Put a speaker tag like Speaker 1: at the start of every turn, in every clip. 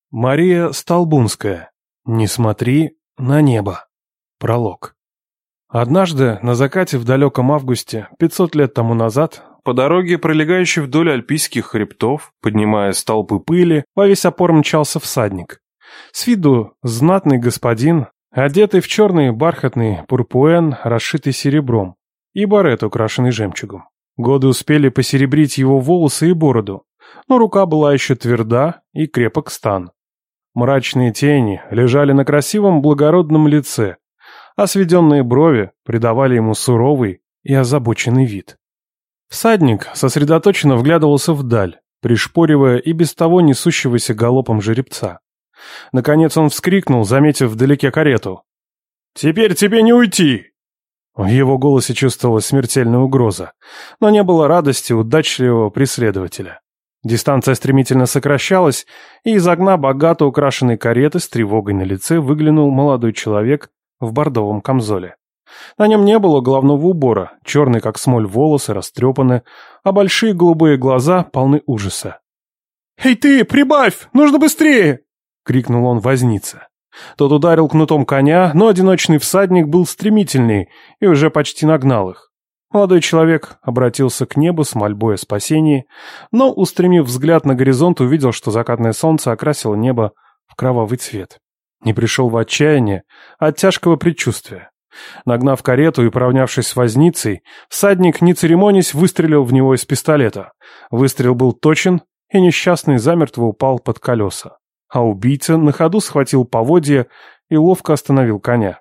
Speaker 1: Мария Столбунская. «Не смотри на небо». Пролог. Однажды, на закате в далеком августе, 500 лет тому назад, по дороге, пролегающей вдоль альпийских хребтов, поднимая столбы пыли, во весь опор мчался всадник. С виду знатный господин, одетый в черный бархатный пурпуэн, расшитый серебром, и барет, украшенный жемчугом. Годы успели посеребрить его волосы и бороду, но рука была еще тверда и крепок стан. Мрачные тени лежали на красивом благородном лице, а сведенные брови придавали ему суровый и озабоченный вид. Всадник сосредоточенно вглядывался вдаль, пришпоривая и без того несущегося галопом жеребца. Наконец он вскрикнул, заметив вдалеке карету. «Теперь тебе не уйти!» В его голосе чувствовалась смертельная угроза, но не было радости удачливого преследователя. Дистанция стремительно сокращалась, и из окна богато украшенной кареты с тревогой на лице выглянул молодой человек в бордовом камзоле. На нем не было головного убора, черные как смоль волосы растрепаны, а большие голубые глаза полны ужаса. «Эй ты, прибавь! Нужно быстрее!» — крикнул он вознице. Тот ударил кнутом коня, но одиночный всадник был стремительней и уже почти нагнал их. Молодой человек обратился к небу с мольбой о спасении, но, устремив взгляд на горизонт, увидел, что закатное солнце окрасило небо в кровавый цвет. Не пришел в отчаяние от тяжкого предчувствия. Нагнав карету и поравнявшись с возницей, всадник, не церемонясь, выстрелил в него из пистолета. Выстрел был точен, и несчастный замертво упал под колеса. А убийца на ходу схватил поводья и ловко остановил коня.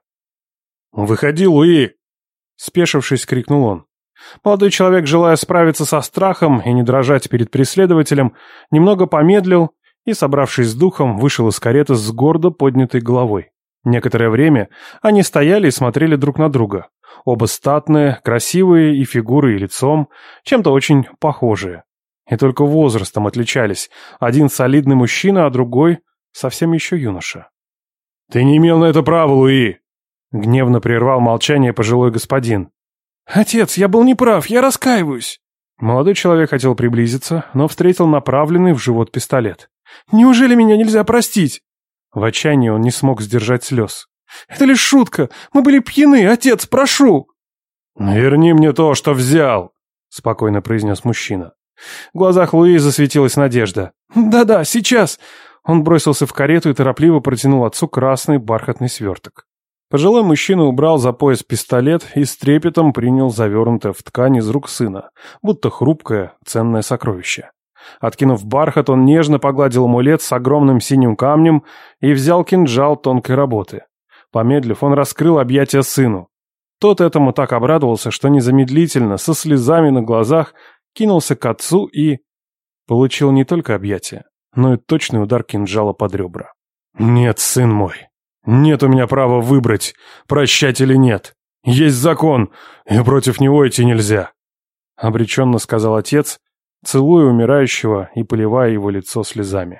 Speaker 1: «Выходи, Луи!» Спешившись, крикнул он. Молодой человек, желая справиться со страхом и не дрожать перед преследователем, немного помедлил и, собравшись с духом, вышел из кареты с гордо поднятой головой. Некоторое время они стояли и смотрели друг на друга. Оба статные, красивые и фигурой, и лицом, чем-то очень похожие. И только возрастом отличались. Один солидный мужчина, а другой совсем еще юноша. «Ты не имел на это права, Луи!» Гневно прервал молчание пожилой господин. «Отец, я был неправ, я раскаиваюсь!» Молодой человек хотел приблизиться, но встретил направленный в живот пистолет. «Неужели меня нельзя простить?» В отчаянии он не смог сдержать слез. «Это лишь шутка! Мы были пьяны, отец, прошу!» «Верни мне то, что взял!» — спокойно произнес мужчина. В глазах Луи засветилась надежда. «Да-да, сейчас!» Он бросился в карету и торопливо протянул отцу красный бархатный сверток. Пожилой мужчина убрал за пояс пистолет и с трепетом принял завернутое в ткань из рук сына, будто хрупкое, ценное сокровище. Откинув бархат, он нежно погладил амулет с огромным синим камнем и взял кинжал тонкой работы. Помедлив, он раскрыл объятия сыну. Тот этому так обрадовался, что незамедлительно, со слезами на глазах, кинулся к отцу и получил не только объятия, но и точный удар кинжала под ребра. «Нет, сын мой, нет у меня права выбрать, прощать или нет. Есть закон, и против него идти нельзя», — обреченно сказал отец, целуя умирающего и поливая его лицо слезами.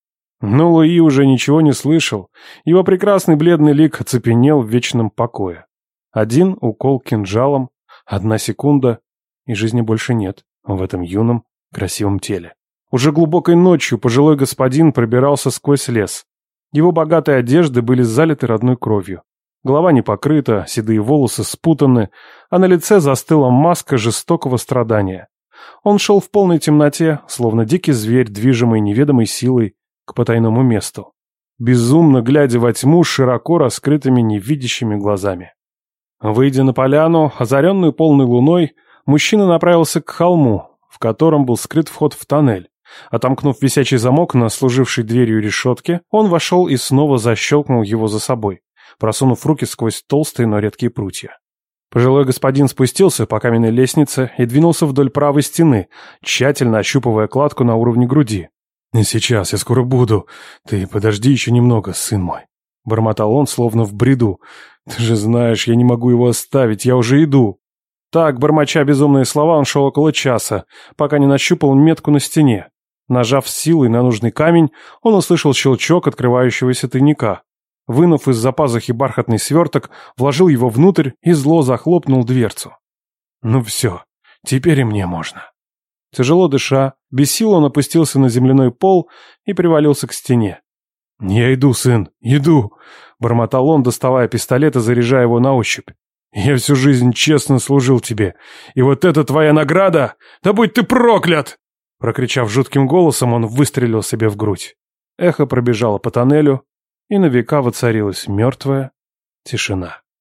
Speaker 1: Но Луи уже ничего не слышал, его прекрасный бледный лик оцепенел в вечном покое. Один укол кинжалом, 1 секунда, и жизни больше нет в этом юном, красивом теле. Уже глубокой ночью пожилой господин пробирался сквозь лес. Его богатые одежды были залиты родной кровью. Голова не покрыта, седые волосы спутаны, а на лице застыла маска жестокого страдания. Он шел в полной темноте, словно дикий зверь, движимый неведомой силой, к потайному месту, безумно глядя во тьму широко раскрытыми невидящими глазами. Выйдя на поляну, озаренную полной луной, мужчина направился к холму, в котором был скрыт вход в тоннель. Отомкнув висячий замок на служившей дверью решетке, он вошел и снова защелкнул его за собой, просунув руки сквозь толстые, но редкие прутья. Пожилой господин спустился по каменной лестнице и двинулся вдоль правой стены, тщательно ощупывая кладку на уровне груди. «Не сейчас, я скоро буду. Ты подожди еще немного, сын мой», — бормотал он, словно в бреду. «Ты же знаешь, я не могу его оставить, я уже иду». Так, бормоча безумные слова, он шел около часа, пока не нащупал метку на стене. Нажав с силой на нужный камень, он услышал щелчок открывающегося тайника. Вынув из-за пазухи бархатный сверток, вложил его внутрь и зло захлопнул дверцу. «Ну все, теперь и мне можно». Тяжело дыша, без сил он опустился на земляной пол и привалился к стене. «Я иду, сын, иду!» — бормотал он, доставая пистолет и заряжая его на ощупь. «Я всю жизнь честно служил тебе, и вот это твоя награда? Да будь ты проклят!» Прокричав жутким голосом, он выстрелил себе в грудь. Эхо пробежало по тоннелю, и на века воцарилась мертвая тишина.